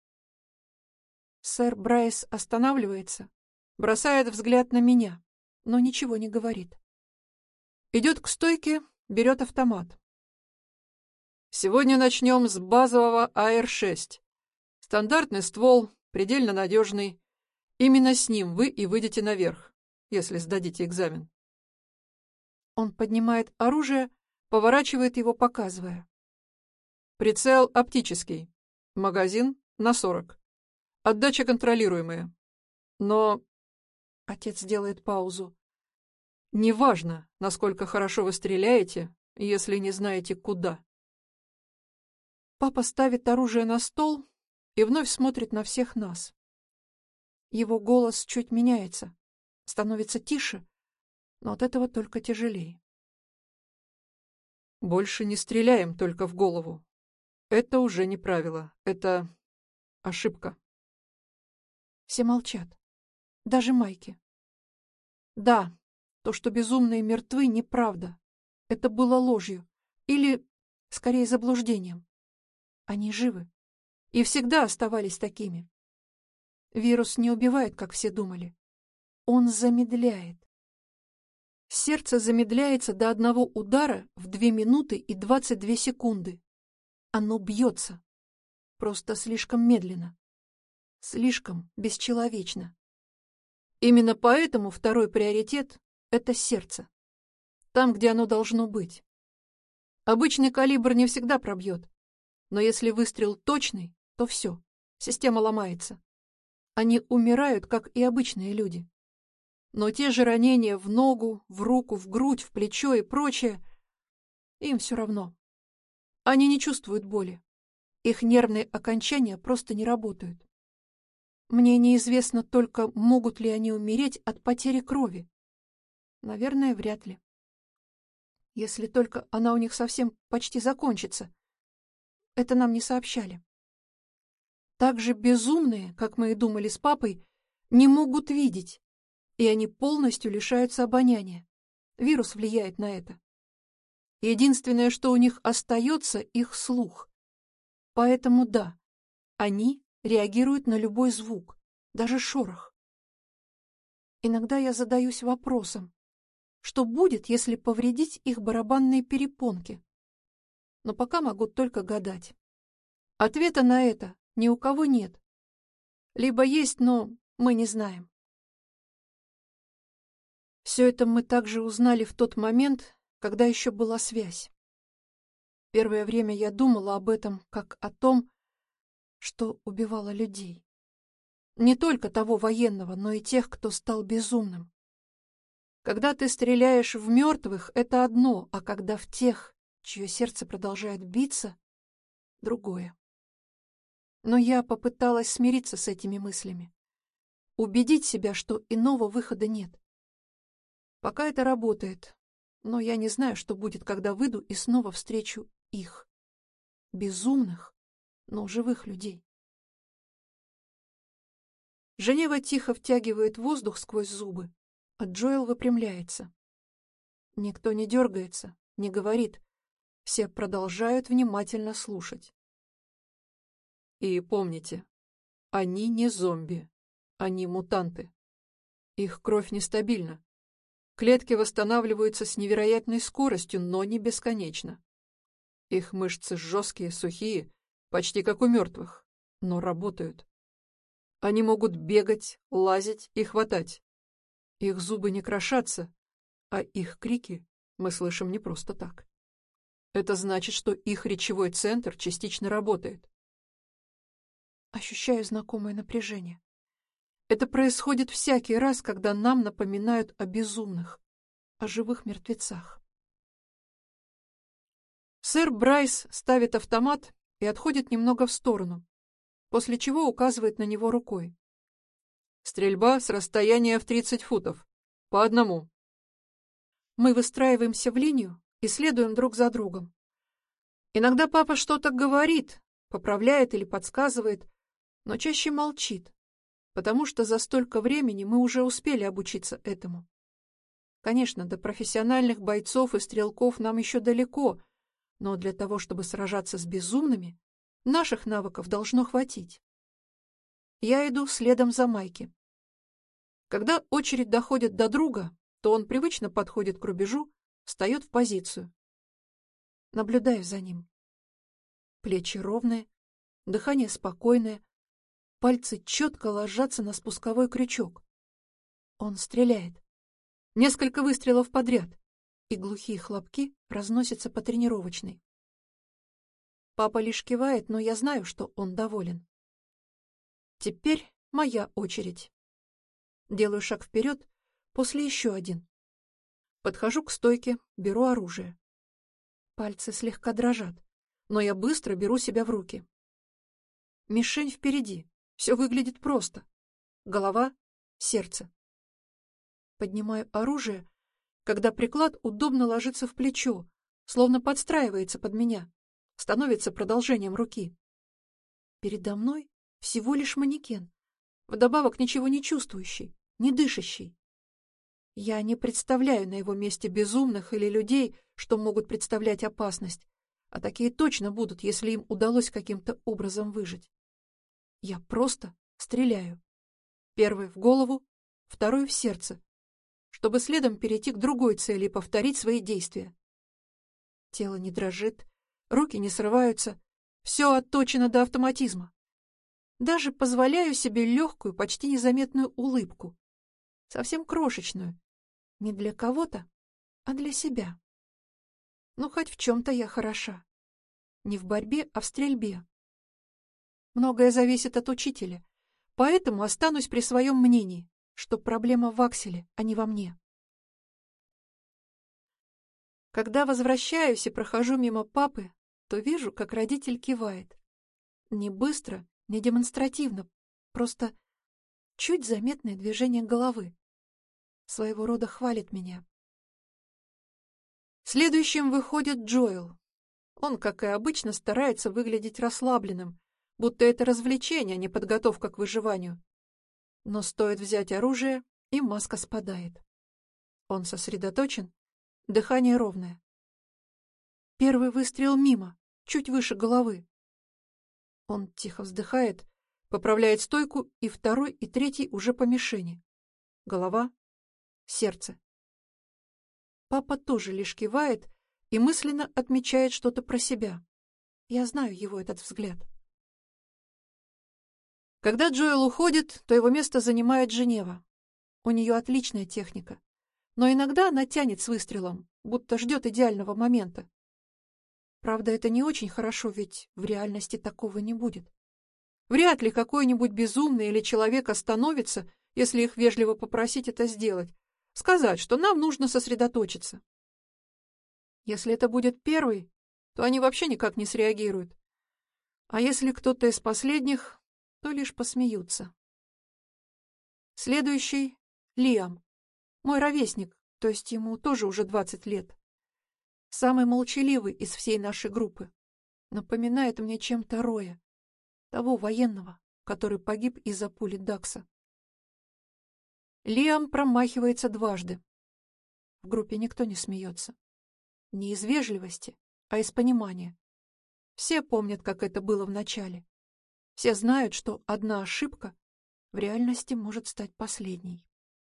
Сэр Брайс останавливается, бросает взгляд на меня, но ничего не говорит. Идет к стойке, берет автомат. «Сегодня начнем с базового АР-6. Стандартный ствол, предельно надежный. Именно с ним вы и выйдете наверх, если сдадите экзамен». Он поднимает оружие, поворачивает его, показывая. Прицел оптический. Магазин на 40. Отдача контролируемая. Но... Отец делает паузу. Неважно, насколько хорошо вы стреляете, если не знаете, куда. Папа ставит оружие на стол и вновь смотрит на всех нас. Его голос чуть меняется, становится тише, но от этого только тяжелее. Больше не стреляем только в голову. Это уже не правило, это ошибка. Все молчат, даже Майки. Да, то, что безумные мертвы, неправда. Это было ложью или, скорее, заблуждением. Они живы и всегда оставались такими. Вирус не убивает, как все думали. Он замедляет. Сердце замедляется до одного удара в 2 минуты и 22 секунды. Оно бьется. Просто слишком медленно. Слишком бесчеловечно. Именно поэтому второй приоритет — это сердце. Там, где оно должно быть. Обычный калибр не всегда пробьет. Но если выстрел точный, то все, система ломается. Они умирают, как и обычные люди. Но те же ранения в ногу, в руку, в грудь, в плечо и прочее, им все равно. Они не чувствуют боли. Их нервные окончания просто не работают. Мне неизвестно только, могут ли они умереть от потери крови. Наверное, вряд ли. Если только она у них совсем почти закончится. Это нам не сообщали. Так же безумные, как мы и думали с папой, не могут видеть, и они полностью лишаются обоняния. Вирус влияет на это. Единственное, что у них остается, их слух. Поэтому да, они реагируют на любой звук, даже шорох. Иногда я задаюсь вопросом, что будет, если повредить их барабанные перепонки? Но пока могу только гадать. Ответа на это ни у кого нет. Либо есть, но мы не знаем. Все это мы также узнали в тот момент, когда еще была связь. Первое время я думала об этом как о том, что убивало людей. Не только того военного, но и тех, кто стал безумным. Когда ты стреляешь в мертвых, это одно, а когда в тех, чье сердце продолжает биться, другое. Но я попыталась смириться с этими мыслями, убедить себя, что иного выхода нет. Пока это работает, но я не знаю, что будет, когда выйду и снова встречу их. Безумных, но живых людей. Женева тихо втягивает воздух сквозь зубы, а Джоэл выпрямляется. Никто не дергается, не говорит. Все продолжают внимательно слушать. И помните, они не зомби, они мутанты. Их кровь нестабильна. Клетки восстанавливаются с невероятной скоростью, но не бесконечно. Их мышцы жесткие, сухие, почти как у мертвых, но работают. Они могут бегать, лазить и хватать. Их зубы не крошатся, а их крики мы слышим не просто так. Это значит, что их речевой центр частично работает. Ощущаю знакомое напряжение. Это происходит всякий раз, когда нам напоминают о безумных, о живых мертвецах. Сэр Брайс ставит автомат и отходит немного в сторону, после чего указывает на него рукой. Стрельба с расстояния в 30 футов. По одному. Мы выстраиваемся в линию и следуем друг за другом. Иногда папа что-то говорит, поправляет или подсказывает, но чаще молчит, потому что за столько времени мы уже успели обучиться этому. Конечно, до профессиональных бойцов и стрелков нам еще далеко, но для того, чтобы сражаться с безумными, наших навыков должно хватить. Я иду следом за Майки. Когда очередь доходит до друга, то он привычно подходит к рубежу, встает в позицию. Наблюдаю за ним. Плечи ровные, дыхание спокойное, пальцы четко ложатся на спусковой крючок. Он стреляет. Несколько выстрелов подряд. и глухие хлопки разносятся по тренировочной. Папа лишь кивает, но я знаю, что он доволен. Теперь моя очередь. Делаю шаг вперед, после еще один. Подхожу к стойке, беру оружие. Пальцы слегка дрожат, но я быстро беру себя в руки. Мишень впереди, все выглядит просто. Голова, сердце. Поднимаю оружие, когда приклад удобно ложится в плечо, словно подстраивается под меня, становится продолжением руки. Передо мной всего лишь манекен, вдобавок ничего не чувствующий, не дышащий. Я не представляю на его месте безумных или людей, что могут представлять опасность, а такие точно будут, если им удалось каким-то образом выжить. Я просто стреляю. Первый в голову, второй в сердце, чтобы следом перейти к другой цели и повторить свои действия. Тело не дрожит, руки не срываются, все отточено до автоматизма. Даже позволяю себе легкую, почти незаметную улыбку. Совсем крошечную. Не для кого-то, а для себя. Ну, хоть в чем-то я хороша. Не в борьбе, а в стрельбе. Многое зависит от учителя, поэтому останусь при своем мнении, что проблема в Акселе, а не во мне. Когда возвращаюсь и прохожу мимо папы, то вижу, как родитель кивает. Не быстро, не демонстративно, просто чуть заметное движение головы. Своего рода хвалит меня. Следующим выходит Джоэл. Он, как и обычно, старается выглядеть расслабленным, будто это развлечение, а не подготовка к выживанию. Но стоит взять оружие, и маска спадает. Он сосредоточен, дыхание ровное. Первый выстрел мимо, чуть выше головы. Он тихо вздыхает, поправляет стойку, и второй, и третий уже по мишени. Голова, сердце. Папа тоже лишь кивает и мысленно отмечает что-то про себя. Я знаю его этот взгляд. Когда Джоэл уходит, то его место занимает Женева. У нее отличная техника, но иногда она тянет с выстрелом, будто ждет идеального момента. Правда, это не очень хорошо, ведь в реальности такого не будет. Вряд ли какой-нибудь безумный или человек остановится, если их вежливо попросить это сделать, сказать, что нам нужно сосредоточиться. Если это будет первый, то они вообще никак не среагируют. А если кто-то из последних, то лишь посмеются. Следующий — Лиам, мой ровесник, то есть ему тоже уже 20 лет. Самый молчаливый из всей нашей группы. Напоминает мне чем-то Роя, того военного, который погиб из-за пули Дакса. Лиам промахивается дважды. В группе никто не смеется. Не из вежливости, а из понимания. Все помнят, как это было в начале. Все знают, что одна ошибка в реальности может стать последней.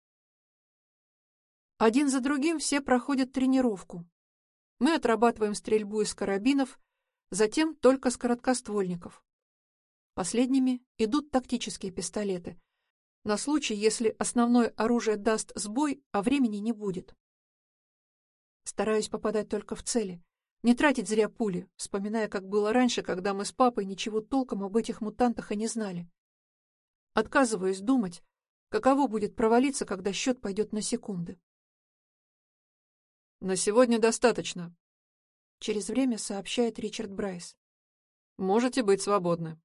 Один за другим все проходят тренировку. Мы отрабатываем стрельбу из карабинов, затем только с короткоствольников. Последними идут тактические пистолеты, на случай, если основное оружие даст сбой, а времени не будет. Стараюсь попадать только в цели, не тратить зря пули, вспоминая, как было раньше, когда мы с папой ничего толком об этих мутантах и не знали. Отказываюсь думать, каково будет провалиться, когда счет пойдет на секунды. «На сегодня достаточно», — через время сообщает Ричард Брайс. «Можете быть свободны».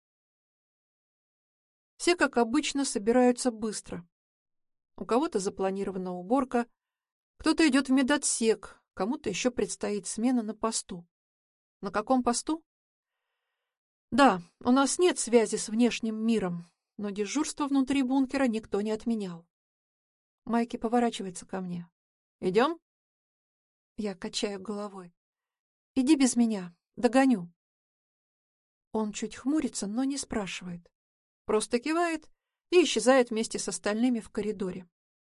Все, как обычно, собираются быстро. У кого-то запланирована уборка, кто-то идет в медотсек, кому-то еще предстоит смена на посту. На каком посту? Да, у нас нет связи с внешним миром, но дежурство внутри бункера никто не отменял. Майки поворачивается ко мне. «Идем?» Я качаю головой. «Иди без меня, догоню». Он чуть хмурится, но не спрашивает. Просто кивает и исчезает вместе с остальными в коридоре.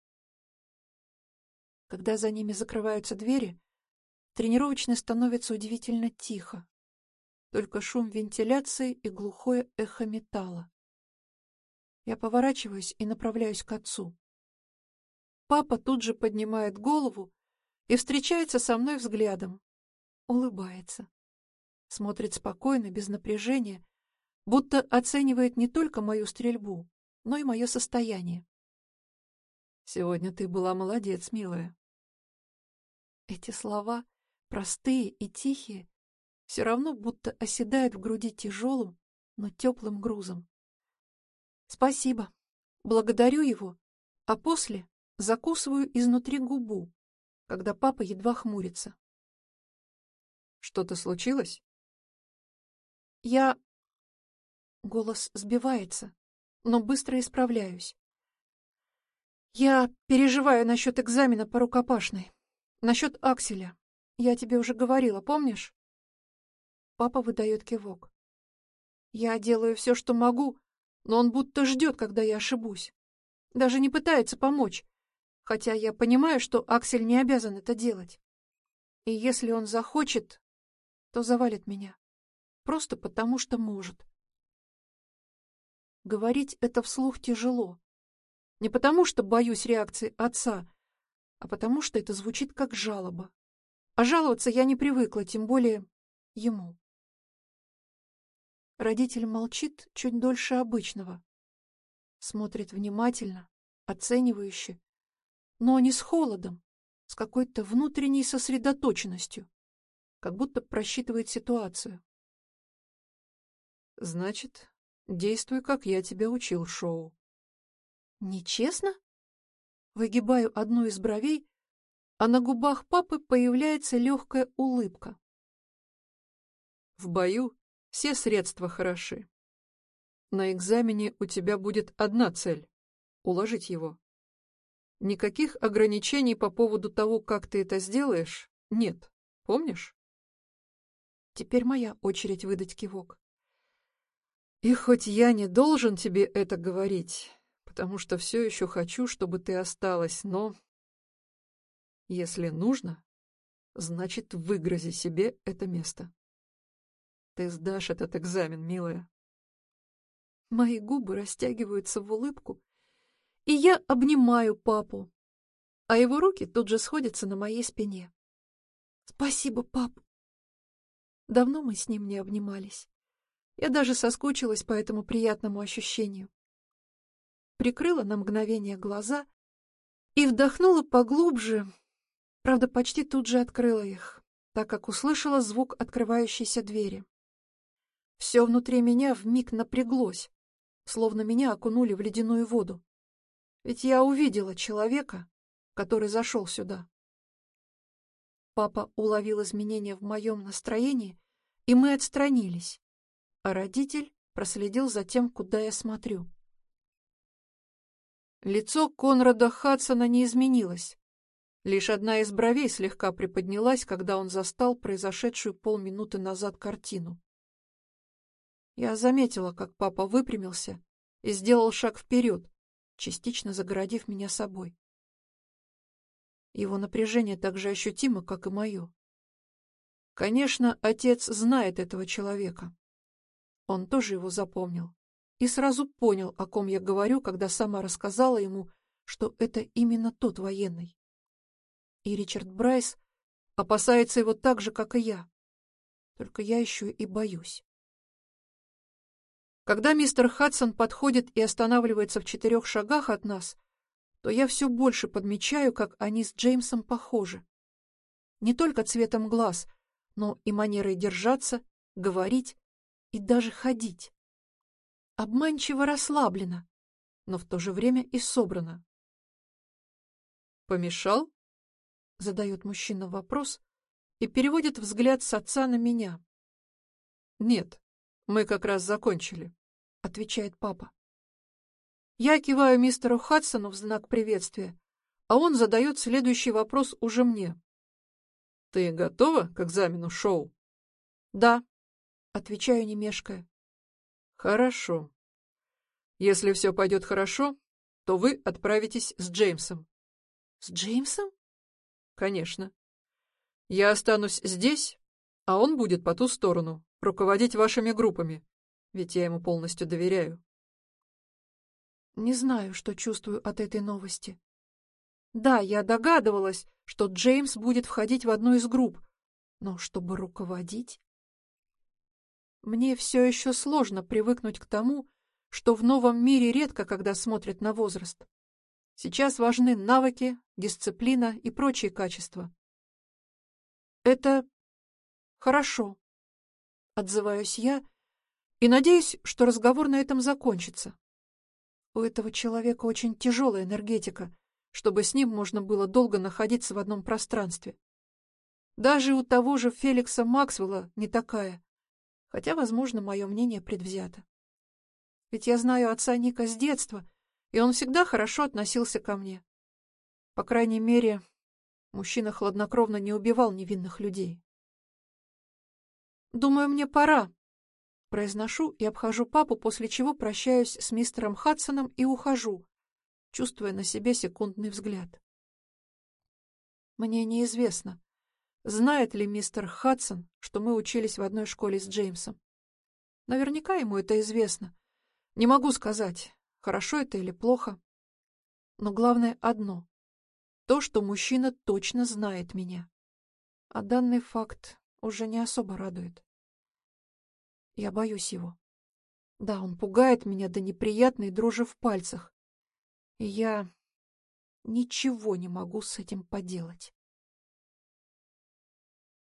Когда за ними закрываются двери, тренировочной становится удивительно тихо. Только шум вентиляции и глухое эхо металла. Я поворачиваюсь и направляюсь к отцу. Папа тут же поднимает голову и встречается со мной взглядом, улыбается, смотрит спокойно, без напряжения, будто оценивает не только мою стрельбу, но и мое состояние. «Сегодня ты была молодец, милая». Эти слова, простые и тихие, все равно будто оседают в груди тяжелым, но теплым грузом. Спасибо. Благодарю его, а после закусываю изнутри губу, когда папа едва хмурится. «Что-то случилось?» Я... Голос сбивается, но быстро исправляюсь. Я переживаю насчет экзамена по рукопашной. Насчет Акселя. Я тебе уже говорила, помнишь? Папа выдает кивок. Я делаю все, что могу, но он будто ждет, когда я ошибусь. Даже не пытается помочь, хотя я понимаю, что Аксель не обязан это делать. И если он захочет, то завалит меня. Просто потому, что может. Говорить это вслух тяжело. Не потому, что боюсь реакции отца, а потому, что это звучит как жалоба. А жаловаться я не привыкла, тем более ему. Родитель молчит чуть дольше обычного. Смотрит внимательно, оценивающе, но не с холодом, с какой-то внутренней сосредоточенностью, как будто просчитывает ситуацию. «Значит, действуй, как я тебя учил, Шоу». Нечестно? Выгибаю одну из бровей, а на губах папы появляется легкая улыбка. «В бою все средства хороши. На экзамене у тебя будет одна цель — уложить его. Никаких ограничений по поводу того, как ты это сделаешь, нет. Помнишь?» Теперь моя очередь выдать кивок. «И хоть я не должен тебе это говорить, потому что все еще хочу, чтобы ты осталась, но... Если нужно, значит, выгрози себе это место. Ты сдашь этот экзамен, милая». Мои губы растягиваются в улыбку, и я обнимаю папу, а его руки тут же сходятся на моей спине. Спасибо, пап. Давно мы с ним не обнимались. Я даже соскучилась по этому приятному ощущению. Прикрыла на мгновение глаза и вдохнула поглубже, правда, почти тут же открыла их, так как услышала звук открывающейся двери. Все внутри меня вмиг напряглось, словно меня окунули в ледяную воду. Ведь я увидела человека, который зашел сюда. Папа уловил изменения в моем настроении, и мы отстранились, а родитель проследил за тем, куда я смотрю. Лицо Конрада Хадсона не изменилось. Лишь одна из бровей слегка приподнялась, когда он застал произошедшую полминуты назад картину. Я заметила, как папа выпрямился и сделал шаг вперед, частично загородив меня собой. Его напряжение так же ощутимо, как и мое. Конечно, отец знает этого человека. Он тоже его запомнил и сразу понял, о ком я говорю, когда сама рассказала ему, что это именно тот военный. И Ричард Брайс опасается его так же, как и я. Только я еще и боюсь. Когда мистер Хадсон подходит и останавливается в 4 шагах от нас, то я все больше подмечаю, как они с Джеймсом похожи. Не только цветом глаз, но и манерой держаться, говорить и даже ходить. Обманчиво расслабленно, но в то же время и собрано. «Помешал?» — задает мужчина вопрос и переводит взгляд с отца на меня. «Нет, мы как раз закончили», — отвечает папа. Я киваю мистеру Хадсону в знак приветствия, а он задает следующий вопрос уже мне. «Ты готова к экзамену, Шоу?» «Да», — отвечаю, не мешкая. «Хорошо. Если все пойдет хорошо, то вы отправитесь с Джеймсом». «С Джеймсом?» «Конечно. Я останусь здесь, а он будет по ту сторону, руководить вашими группами, ведь я ему полностью доверяю». Не знаю, что чувствую от этой новости. Да, я догадывалась, что Джеймс будет входить в одну из групп, но чтобы руководить... Мне все еще сложно привыкнуть к тому, что в новом мире редко когда смотрят на возраст. Сейчас важны навыки, дисциплина и прочие качества. Это хорошо, отзываюсь я, и надеюсь, что разговор на этом закончится. У этого человека очень тяжелая энергетика, чтобы с ним можно было долго находиться в одном пространстве. Даже у того же Феликса Максвелла не такая, хотя, возможно, мое мнение предвзято. Ведь я знаю отца Ника с детства, и он всегда хорошо относился ко мне. По крайней мере, мужчина хладнокровно не убивал невинных людей. «Думаю, мне пора», — произношу и обхожу папу, после чего прощаюсь с мистером Хадсоном и ухожу, чувствуя на себе секундный взгляд. Мне неизвестно, знает ли мистер Хадсон, что мы учились в одной школе с Джеймсом. Наверняка ему это известно. Не могу сказать, хорошо это или плохо. Но главное одно — то, что мужчина точно знает меня. А данный факт уже не особо радует. Я боюсь его. Да, он пугает меня до неприятной дрожи в пальцах. И я ничего не могу с этим поделать.